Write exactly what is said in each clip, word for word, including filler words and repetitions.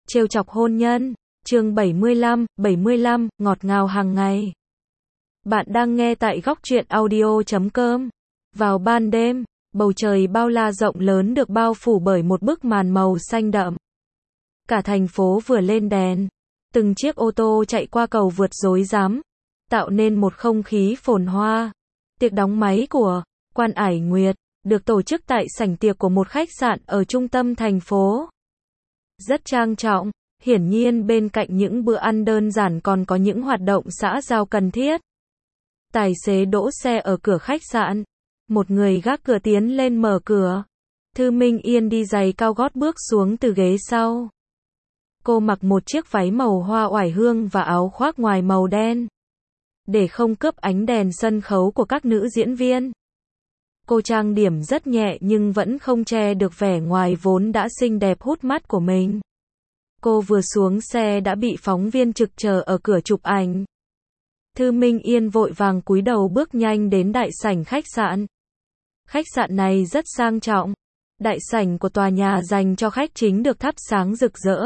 Trêu chọc hôn nhân, chương bảy mươi lăm, bảy mươi lăm, ngọt ngào hàng ngày. Bạn đang nghe tại góc truyện audio chấm com. Vào ban đêm, bầu trời bao la rộng lớn được bao phủ bởi một bức màn màu xanh đậm. Cả thành phố vừa lên đèn, từng chiếc ô tô chạy qua cầu vượt rối rắm, tạo nên một không khí phồn hoa. Tiệc đóng máy của Quan Ải Nguyệt được tổ chức tại sảnh tiệc của một khách sạn ở trung tâm thành phố. Rất trang trọng, hiển nhiên bên cạnh những bữa ăn đơn giản còn có những hoạt động xã giao cần thiết. Tài xế đỗ xe ở cửa khách sạn. Một người gác cửa tiến lên mở cửa. Thư Minh Yên đi giày cao gót bước xuống từ ghế sau. Cô mặc một chiếc váy màu hoa oải hương và áo khoác ngoài màu đen, để không cướp ánh đèn sân khấu của các nữ diễn viên. Cô trang điểm rất nhẹ nhưng vẫn không che được vẻ ngoài vốn đã xinh đẹp hút mắt của mình. Cô vừa xuống xe đã bị phóng viên trực chờ ở cửa chụp ảnh. Thư Minh Yên vội vàng cúi đầu bước nhanh đến đại sảnh khách sạn. Khách sạn này rất sang trọng. Đại sảnh của tòa nhà dành cho khách chính được thắp sáng rực rỡ.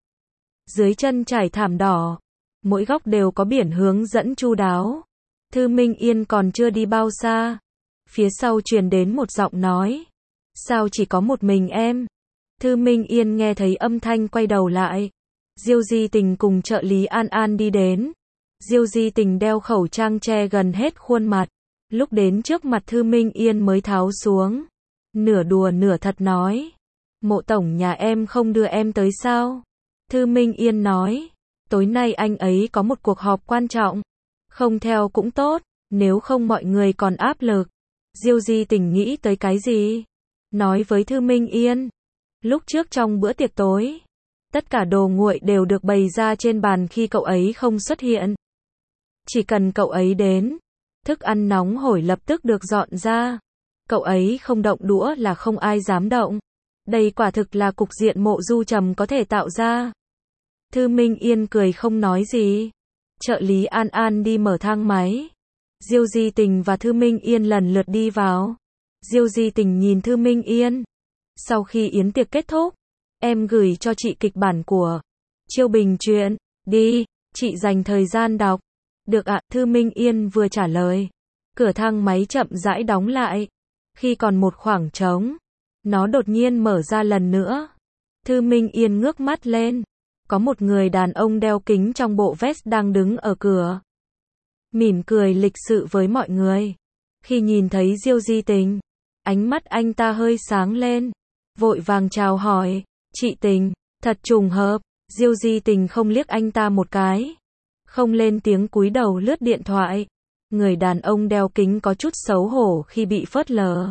Dưới chân trải thảm đỏ, mỗi góc đều có biển hướng dẫn chu đáo. Thư Minh Yên còn chưa đi bao xa, phía sau truyền đến một giọng nói. Sao chỉ có một mình em? Thư Minh Yên nghe thấy âm thanh quay đầu lại. Diêu Di Tình cùng trợ lý An An đi đến. Diêu Di Tình đeo khẩu trang che gần hết khuôn mặt. Lúc đến trước mặt Thư Minh Yên mới tháo xuống. Nửa đùa nửa thật nói. Mộ tổng nhà em không đưa em tới sao? Thư Minh Yên nói. Tối nay anh ấy có một cuộc họp quan trọng. Không theo cũng tốt, nếu không mọi người còn áp lực. Diêu Di Tình nghĩ tới cái gì? Nói với Thư Minh Yên. Lúc trước trong bữa tiệc tối, tất cả đồ nguội đều được bày ra trên bàn khi cậu ấy không xuất hiện. Chỉ cần cậu ấy đến, thức ăn nóng hổi lập tức được dọn ra. Cậu ấy không động đũa là không ai dám động. Đây quả thực là cục diện Mộ Du Trầm có thể tạo ra. Thư Minh Yên cười không nói gì. Trợ lý An An đi mở thang máy. Diêu Di Tình và Thư Minh Yên lần lượt đi vào. Diêu Di Tình nhìn Thư Minh Yên. Sau khi yến tiệc kết thúc, em gửi cho chị kịch bản của Chiêu Bình truyện. Đi, chị dành thời gian đọc. Được ạ, Thư Minh Yên vừa trả lời. Cửa thang máy chậm rãi đóng lại. Khi còn một khoảng trống, nó đột nhiên mở ra lần nữa. Thư Minh Yên ngước mắt lên. Có một người đàn ông đeo kính trong bộ vest đang đứng ở cửa. Mỉm cười lịch sự với mọi người. Khi nhìn thấy Diêu Di Tình, ánh mắt anh ta hơi sáng lên. Vội vàng chào hỏi. Chị Tình, thật trùng hợp. Diêu Di Tình không liếc anh ta một cái. Không lên tiếng cúi đầu lướt điện thoại. Người đàn ông đeo kính có chút xấu hổ khi bị phớt lờ.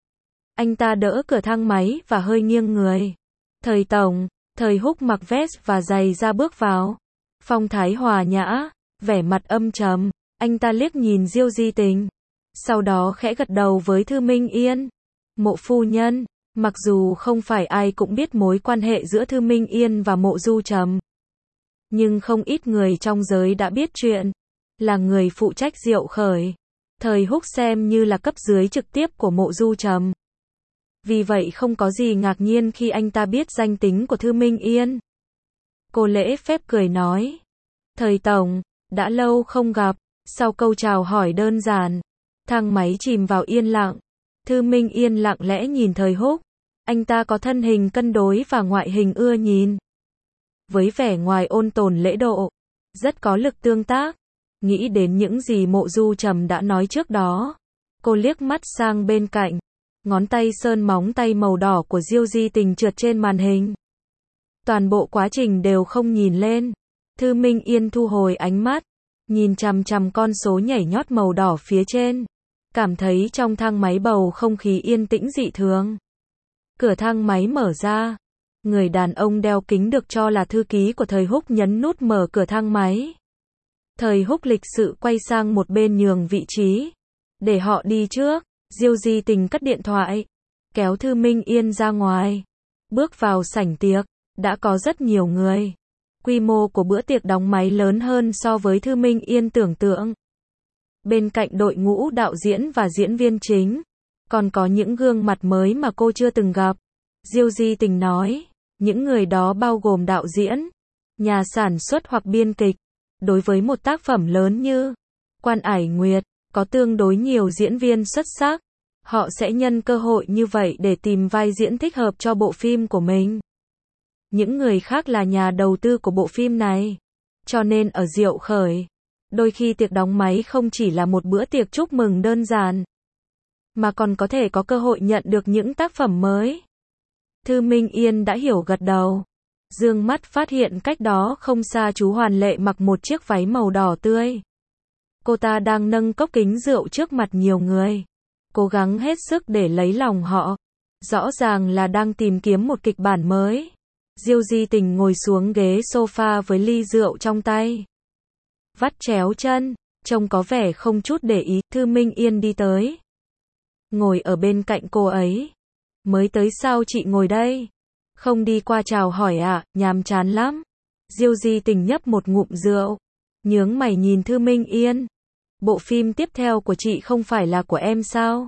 Anh ta đỡ cửa thang máy và hơi nghiêng người. Thời tổng, Thời Húc mặc vest và giày ra bước vào. Phong thái hòa nhã, vẻ mặt âm trầm. Anh ta liếc nhìn Diêu Di Tình. Sau đó khẽ gật đầu với Thư Minh Yên. Mộ phu nhân. Mặc dù không phải ai cũng biết mối quan hệ giữa Thư Minh Yên và Mộ Du Trầm, nhưng không ít người trong giới đã biết chuyện. Là người phụ trách Diệu Khởi, Thời Húc xem như là cấp dưới trực tiếp của Mộ Du Trầm. Vì vậy không có gì ngạc nhiên khi anh ta biết danh tính của Thư Minh Yên. Cô lễ phép cười nói. Thời tổng, đã lâu không gặp. Sau câu chào hỏi đơn giản, thang máy chìm vào yên lặng. Thư Minh Yên lặng lẽ nhìn Thời Húc. Anh ta có thân hình cân đối và ngoại hình ưa nhìn. Với vẻ ngoài ôn tồn lễ độ, rất có lực tương tác. Nghĩ đến những gì Mộ Du Trầm đã nói trước đó, cô liếc mắt sang bên cạnh. Ngón tay sơn móng tay màu đỏ của Diêu Di Tình trượt trên màn hình. Toàn bộ quá trình đều không nhìn lên. Thư Minh Yên thu hồi ánh mắt, nhìn chằm chằm con số nhảy nhót màu đỏ phía trên. Cảm thấy trong thang máy bầu không khí yên tĩnh dị thường. Cửa thang máy mở ra. Người đàn ông đeo kính được cho là thư ký của Thời Húc nhấn nút mở cửa thang máy. Thời Húc lịch sự quay sang một bên nhường vị trí. Để họ đi trước. Diêu Di Tình cất điện thoại, kéo Thư Minh Yên ra ngoài. Bước vào sảnh tiệc, đã có rất nhiều người. Quy mô của bữa tiệc đóng máy lớn hơn so với Thư Minh Yên tưởng tượng. Bên cạnh đội ngũ đạo diễn và diễn viên chính, còn có những gương mặt mới mà cô chưa từng gặp. Diêu Di Tình nói, Những người đó bao gồm đạo diễn, nhà sản xuất hoặc biên kịch. Đối với một tác phẩm lớn như Quan Ải Nguyệt, có tương đối nhiều diễn viên xuất sắc. Họ sẽ nhân cơ hội như vậy để tìm vai diễn thích hợp cho bộ phim của mình. Những người khác là nhà đầu tư của bộ phim này. Cho nên ở Diệu Khởi, đôi khi tiệc đóng máy không chỉ là một bữa tiệc chúc mừng đơn giản, mà còn có thể có cơ hội nhận được những tác phẩm mới. Thư Minh Yên đã hiểu gật đầu. Dương mắt phát hiện cách đó không xa chú Hoàn Lệ mặc một chiếc váy màu đỏ tươi. Cô ta đang nâng cốc kính rượu trước mặt nhiều người, cố gắng hết sức để lấy lòng họ. Rõ ràng là đang tìm kiếm một kịch bản mới. Diêu Di Tình ngồi xuống ghế sofa với ly rượu trong tay, vắt chéo chân, trông có vẻ không chút để ý. Thư Minh Yên đi tới, ngồi ở bên cạnh cô ấy. Mới tới sao chị ngồi đây? Không đi qua chào hỏi à, nhàm chán lắm. Diêu Di Tình nhấp một ngụm rượu, nhướng mày nhìn Thư Minh Yên. Bộ phim tiếp theo của chị không phải là của em sao?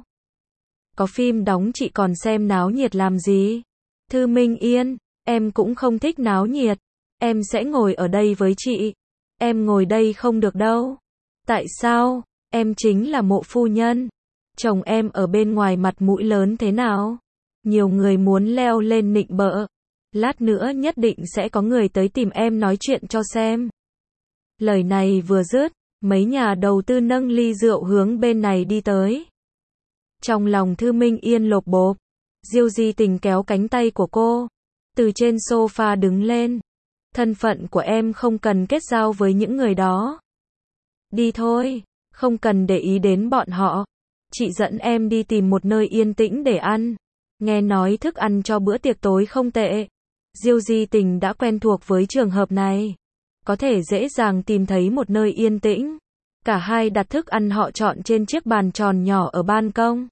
Có phim đóng chị còn xem náo nhiệt làm gì? Thư Minh Yên, em cũng không thích náo nhiệt. Em sẽ ngồi ở đây với chị. Em ngồi đây không được đâu. Tại sao? Em chính là Mộ phu nhân. Chồng em ở bên ngoài mặt mũi lớn thế nào? Nhiều người muốn leo lên nịnh bợ. Lát nữa nhất định sẽ có người tới tìm em nói chuyện cho xem. Lời này vừa dứt, mấy nhà đầu tư nâng ly rượu hướng bên này đi tới. Trong lòng Thư Minh Yên lộp bộp. Diêu Di Tình kéo cánh tay của cô, từ trên sofa đứng lên. Thân phận của em không cần kết giao với những người đó. Đi thôi, không cần để ý đến bọn họ. Chị dẫn em đi tìm một nơi yên tĩnh để ăn. Nghe nói thức ăn cho bữa tiệc tối không tệ. Diêu Di Tình đã quen thuộc với trường hợp này. Có thể dễ dàng tìm thấy một nơi yên tĩnh. Cả hai đặt thức ăn họ chọn trên chiếc bàn tròn nhỏ ở ban công.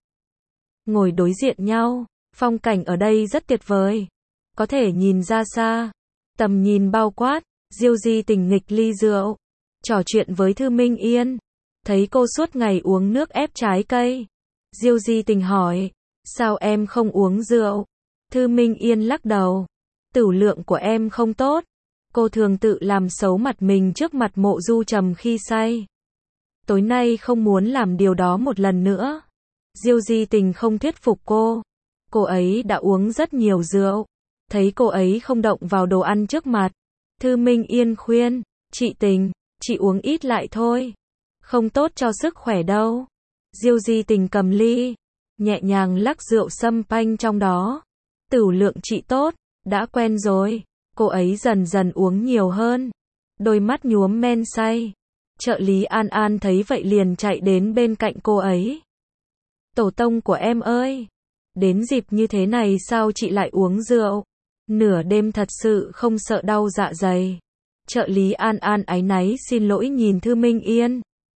Ngồi đối diện nhau, phong cảnh ở đây rất tuyệt vời. Có thể nhìn ra xa, tầm nhìn bao quát. Diêu Di Tình nghịch ly rượu, trò chuyện với Thư Minh Yên. Thấy cô suốt ngày uống nước ép trái cây. Diêu Di Tình hỏi, sao em không uống rượu? Thư Minh Yên lắc đầu, tửu lượng của em không tốt. Cô thường tự làm xấu mặt mình trước mặt Mộ Du Trầm khi say. Tối nay không muốn làm điều đó một lần nữa. Diêu Di Tình không thuyết phục cô. Cô ấy đã uống rất nhiều rượu. Thấy cô ấy không động vào đồ ăn trước mặt, Thư Minh Yên khuyên, chị Tình, chị uống ít lại thôi. Không tốt cho sức khỏe đâu. Diêu Di Tình cầm ly, nhẹ nhàng lắc rượu sâm panh trong đó. Tửu lượng chị tốt, đã quen rồi. Cô ấy dần dần uống nhiều hơn, đôi mắt nhuốm men say. Trợ lý An An thấy vậy liền chạy đến bên cạnh cô ấy. Tổ tông của em ơi, đến dịp như thế này sao chị lại uống rượu? Nửa đêm thật sự không sợ đau dạ dày. Trợ lý An An áy náy xin lỗi nhìn Thư Minh Yên.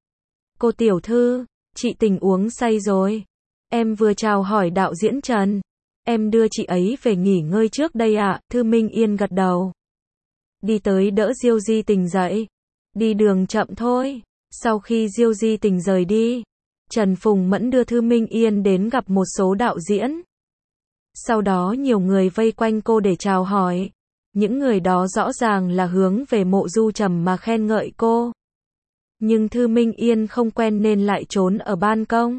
Cô tiểu thư, chị Tình uống say rồi. Em vừa chào hỏi đạo diễn Trần. Em đưa chị ấy về nghỉ ngơi trước đây ạ. À? Thư Minh Yên gật đầu, đi tới đỡ Diêu Di Tình dậy. Đi đường chậm thôi. Sau khi Diêu Di Tình rời đi, Trần Phùng Mẫn đưa Thư Minh Yên đến gặp một số đạo diễn. Sau đó nhiều người vây quanh cô để chào hỏi. Những người đó rõ ràng là hướng về Mộ Du Trầm mà khen ngợi cô. Nhưng Thư Minh Yên không quen nên lại trốn ở ban công.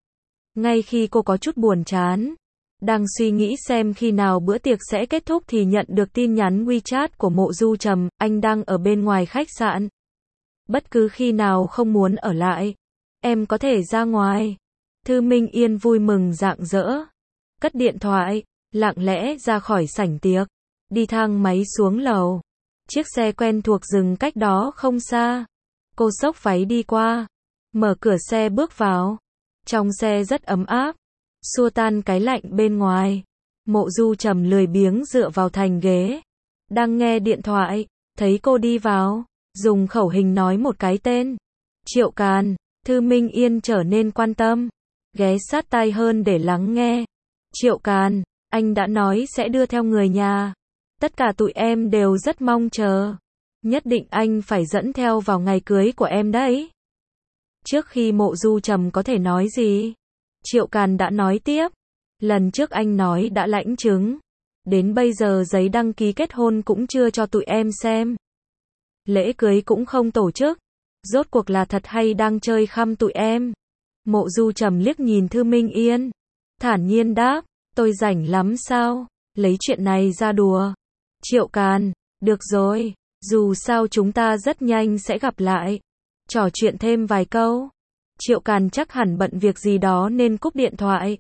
Ngay khi cô có chút buồn chán, đang suy nghĩ xem khi nào bữa tiệc sẽ kết thúc thì nhận được tin nhắn WeChat của Mộ Du Trầm, anh đang ở bên ngoài khách sạn. Bất cứ khi nào không muốn ở lại, em có thể ra ngoài. Thư Minh Yên vui mừng rạng rỡ, cất điện thoại, lặng lẽ ra khỏi sảnh tiệc, đi thang máy xuống lầu. Chiếc xe quen thuộc dừng cách đó không xa. Cô xốc váy đi qua, mở cửa xe bước vào. Trong xe rất ấm áp, xua tan cái lạnh bên ngoài. Mộ Du Trầm lười biếng dựa vào thành ghế, đang nghe điện thoại, thấy cô đi vào, dùng khẩu hình nói một cái tên. Triệu Càn. Thư Minh Yên trở nên quan tâm, ghé sát tai hơn để lắng nghe. Triệu Càn, anh đã nói sẽ đưa theo người nhà. Tất cả tụi em đều rất mong chờ. Nhất định anh phải dẫn theo vào ngày cưới của em đấy. Trước khi Mộ Du Trầm có thể nói gì, Triệu Càn đã nói tiếp. Lần trước anh nói đã lãnh chứng, Đến bây giờ giấy đăng ký kết hôn cũng chưa cho tụi em xem. Lễ cưới cũng không tổ chức. Rốt cuộc là thật hay đang chơi khăm tụi em? Mộ Du Trầm liếc nhìn Thư Minh Yên. Thản nhiên đáp, tôi rảnh lắm sao? Lấy chuyện này ra đùa. Triệu Càn, được rồi, dù sao chúng ta rất nhanh sẽ gặp lại. Trò chuyện thêm vài câu. Triệu Càn chắc hẳn bận việc gì đó nên cúp điện thoại.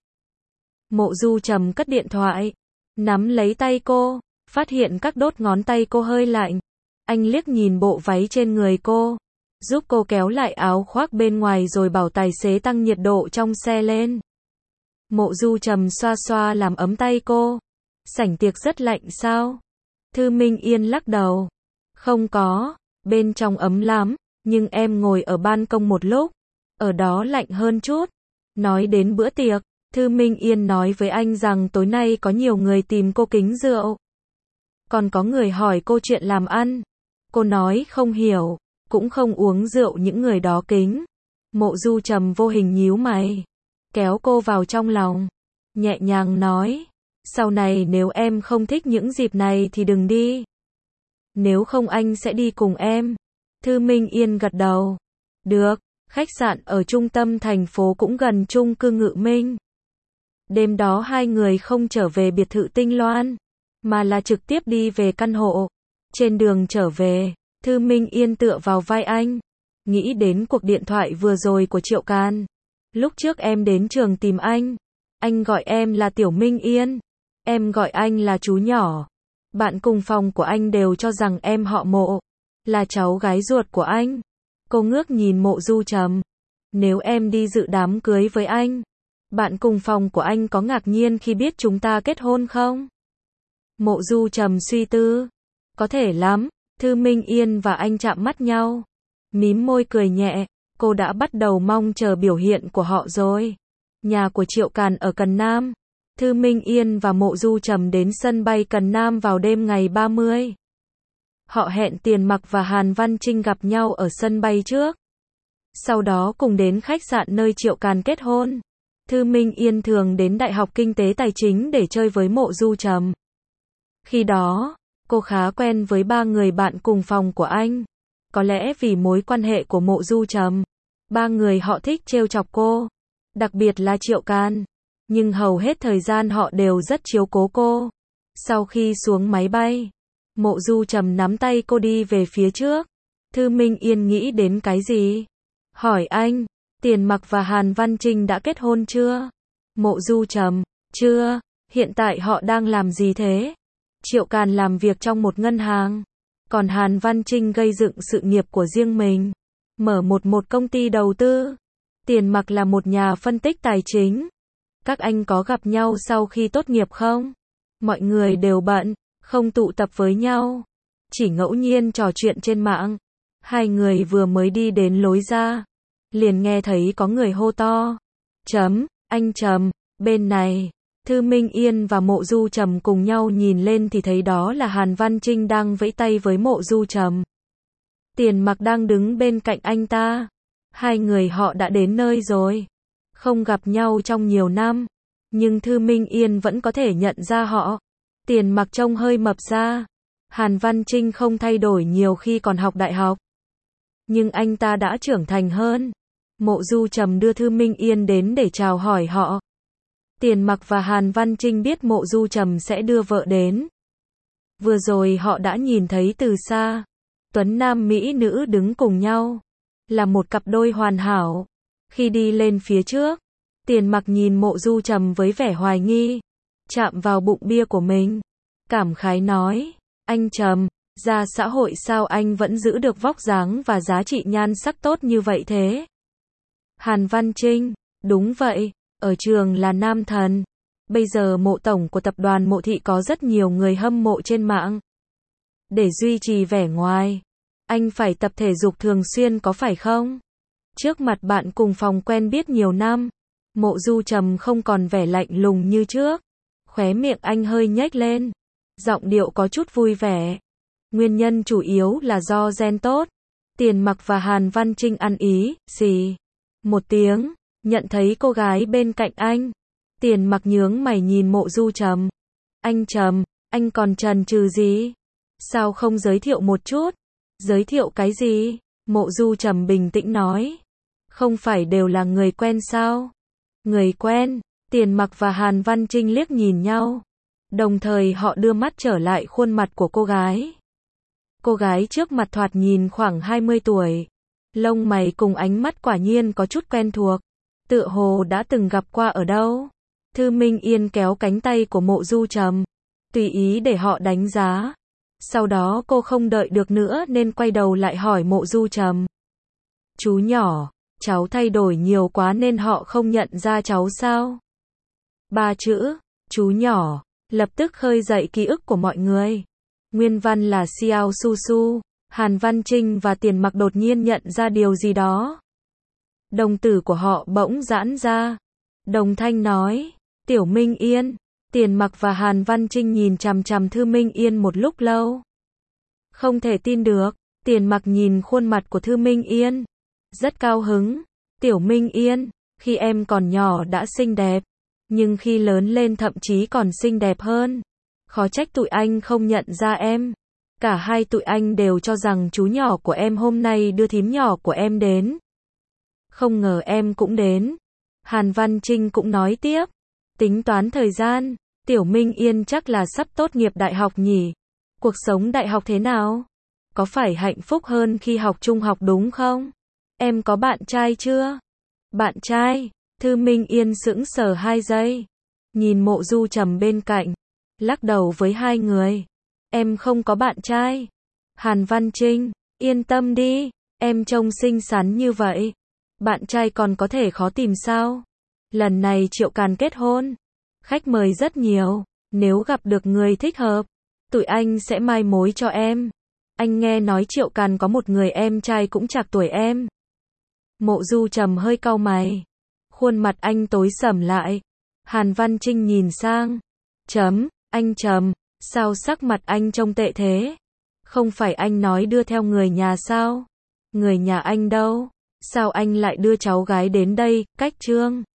Mộ Du Trầm cất điện thoại, nắm lấy tay cô, phát hiện các đốt ngón tay cô hơi lạnh. Anh liếc nhìn bộ váy trên người cô, giúp cô kéo lại áo khoác bên ngoài rồi bảo tài xế tăng nhiệt độ trong xe lên. Mộ Du Trầm xoa xoa làm ấm tay cô. Sảnh tiệc rất lạnh sao? Thư Minh Yên lắc đầu. Không có, bên trong ấm lắm, nhưng em ngồi ở ban công một lúc, ở đó lạnh hơn chút. Nói đến bữa tiệc, Thư Minh Yên nói với anh rằng tối nay có nhiều người tìm cô kính rượu. Còn có người hỏi cô chuyện làm ăn. Cô nói không hiểu, cũng không uống rượu những người đó kính. Mộ Du Trầm vô hình nhíu mày, kéo cô vào trong lòng, nhẹ nhàng nói, sau này nếu em không thích những dịp này thì đừng đi. Nếu không anh sẽ đi cùng em. Thư Minh Yên gật đầu. Được, khách sạn ở trung tâm thành phố cũng gần chung cư Ngự Minh. Đêm đó hai người không trở về biệt thự Tinh Loan, mà là trực tiếp đi về căn hộ. Trên đường trở về, Thư Minh Yên tựa vào vai anh, nghĩ đến cuộc điện thoại vừa rồi của Triệu Càn. Lúc trước em đến trường tìm anh, anh gọi em là Tiểu Minh Yên, em gọi anh là chú nhỏ. Bạn cùng phòng của anh đều cho rằng em họ Mộ, là cháu gái ruột của anh. Cô ngước nhìn Mộ Du Trầm. Nếu em đi dự đám cưới với anh, bạn cùng phòng của anh có ngạc nhiên khi biết chúng ta kết hôn không? Mộ Du Trầm suy tư. Có thể lắm. Thư Minh Yên và anh chạm mắt nhau, mím môi cười nhẹ. Cô đã bắt đầu mong chờ biểu hiện của họ rồi. Nhà của Triệu Càn ở Cần Nam. Thư Minh Yên và Mộ Du Trầm đến sân bay Cần Nam vào đêm ngày ba mươi. Họ hẹn Tiền Mặc và Hàn Văn Trinh gặp nhau ở sân bay trước. Sau đó cùng đến khách sạn nơi Triệu Càn kết hôn. Thư Minh Yên thường đến Đại học Kinh tế Tài chính để chơi với Mộ Du Trầm. Khi đó, cô khá quen với ba người bạn cùng phòng của anh. Có lẽ vì mối quan hệ của Mộ Du Trầm, ba người họ thích trêu chọc cô, đặc biệt là Triệu Càn. Nhưng hầu hết thời gian họ đều rất chiếu cố cô. Sau khi xuống máy bay, Mộ Du Trầm nắm tay cô đi về phía trước. Thư Minh Yên nghĩ đến cái gì? Hỏi anh, Tiền Mặc và Hàn Văn Trinh đã kết hôn chưa? Mộ Du Trầm, chưa, hiện tại họ đang làm gì thế? Triệu Càn làm việc trong một ngân hàng, còn Hàn Văn Trinh gây dựng sự nghiệp của riêng mình, mở một một công ty đầu tư. Tiền Mặc là một nhà phân tích tài chính. Các anh có gặp nhau sau khi tốt nghiệp không? Mọi người đều bận, không tụ tập với nhau, chỉ ngẫu nhiên trò chuyện trên mạng. Hai người vừa mới đi đến lối ra, liền nghe thấy có người hô to. Chấm, anh Trầm, bên này. Thư Minh Yên và Mộ Du Trầm cùng nhau nhìn lên thì thấy đó là Hàn Văn Trinh đang vẫy tay với Mộ Du Trầm. Tiền Mặc đang đứng bên cạnh anh ta. Hai người họ đã đến nơi rồi. Không gặp nhau trong nhiều năm, nhưng Thư Minh Yên vẫn có thể nhận ra họ. Tiền Mặc trông hơi mập ra. Hàn Văn Trinh không thay đổi nhiều khi còn học đại học, nhưng anh ta đã trưởng thành hơn. Mộ Du Trầm đưa Thư Minh Yên đến để chào hỏi họ. Tiền Mặc và Hàn Văn Trinh biết Mộ Du Trầm sẽ đưa vợ đến. Vừa rồi họ đã nhìn thấy từ xa, tuấn nam mỹ nữ đứng cùng nhau, là một cặp đôi hoàn hảo. Khi đi lên phía trước, Tiền Mặc nhìn Mộ Du Trầm với vẻ hoài nghi, chạm vào bụng bia của mình, cảm khái nói, anh Trầm, ra xã hội sao anh vẫn giữ được vóc dáng và giá trị nhan sắc tốt như vậy thế? Hàn Văn Trinh, đúng vậy, ở trường là nam thần. Bây giờ Mộ tổng của tập đoàn Mộ Thị có rất nhiều người hâm mộ trên mạng. Để duy trì vẻ ngoài, anh phải tập thể dục thường xuyên có phải không? Trước mặt bạn cùng phòng quen biết nhiều năm, Mộ Du Trầm không còn vẻ lạnh lùng như trước. Khóe miệng anh hơi nhếch lên, giọng điệu có chút vui vẻ. Nguyên nhân chủ yếu là do gen tốt. Tiền Mặc và Hàn Văn Trinh ăn ý, xì một tiếng, nhận thấy cô gái bên cạnh anh. Tiền Mặc nhướng mày nhìn Mộ Du Trầm. Anh Trầm, Anh còn chần chừ gì? Sao không giới thiệu một chút? Giới thiệu cái gì? Mộ Du Trầm bình tĩnh nói. Không phải đều là người quen sao? Người quen? Tiền Mặc và Hàn Văn Trinh liếc nhìn nhau. Đồng thời họ đưa mắt trở lại khuôn mặt của cô gái. Cô gái trước mặt thoạt nhìn khoảng hai mươi tuổi. Lông mày cùng ánh mắt quả nhiên có chút quen thuộc. Tựa hồ đã từng gặp qua ở đâu. Thư Minh Yên kéo cánh tay của Mộ Du Trầm. Tùy ý để họ đánh giá. Sau đó cô không đợi được nữa nên quay đầu lại hỏi Mộ Du Trầm. Chú nhỏ, cháu thay đổi nhiều quá nên họ không nhận ra cháu sao? Ba chữ, chú nhỏ, lập tức khơi dậy ký ức của mọi người. Nguyên văn là Xiao Su Su. Hàn Văn Trinh và Tiền Mặc đột nhiên nhận ra điều gì đó. Đồng tử của họ bỗng giãn ra. Đồng thanh nói, Tiểu Minh Yên. Tiền Mặc và Hàn Văn Trinh nhìn chằm chằm Thư Minh Yên một lúc lâu. Không thể tin được, Tiền Mặc nhìn khuôn mặt của Thư Minh Yên. Rất cao hứng. Tiểu Minh Yên, khi em còn nhỏ đã xinh đẹp. Nhưng khi lớn lên thậm chí còn xinh đẹp hơn. Khó trách tụi anh không nhận ra em. Cả hai tụi anh đều cho rằng chú nhỏ của em hôm nay đưa thím nhỏ của em đến. Không ngờ em cũng đến. Hàn Văn Trinh cũng nói tiếp. Tính toán thời gian, Tiểu Minh Yên chắc là sắp tốt nghiệp đại học nhỉ. Cuộc sống đại học thế nào? Có phải hạnh phúc hơn khi học trung học đúng không? Em có bạn trai chưa? Bạn trai? Thư Minh Yên sững sờ hai giây. Nhìn Mộ Du Trầm bên cạnh. Lắc đầu với hai người. Em không có bạn trai. Hàn Văn Trinh, yên tâm đi. Em trông xinh xắn như vậy. Bạn trai còn có thể khó tìm sao? Lần này Triệu Càn kết hôn. Khách mời rất nhiều. Nếu gặp được người thích hợp, tụi anh sẽ mai mối cho em. Anh nghe nói Triệu Càn có một người em trai cũng trạc tuổi em. Mộ Du Trầm hơi cau mày. Khuôn mặt anh tối sầm lại. Hàn Văn Trinh nhìn sang. Chấm, anh Trầm, sao sắc mặt anh trông tệ thế? Không phải anh nói đưa theo người nhà sao? Người nhà anh đâu? Sao anh lại đưa cháu gái đến đây, cách Trương?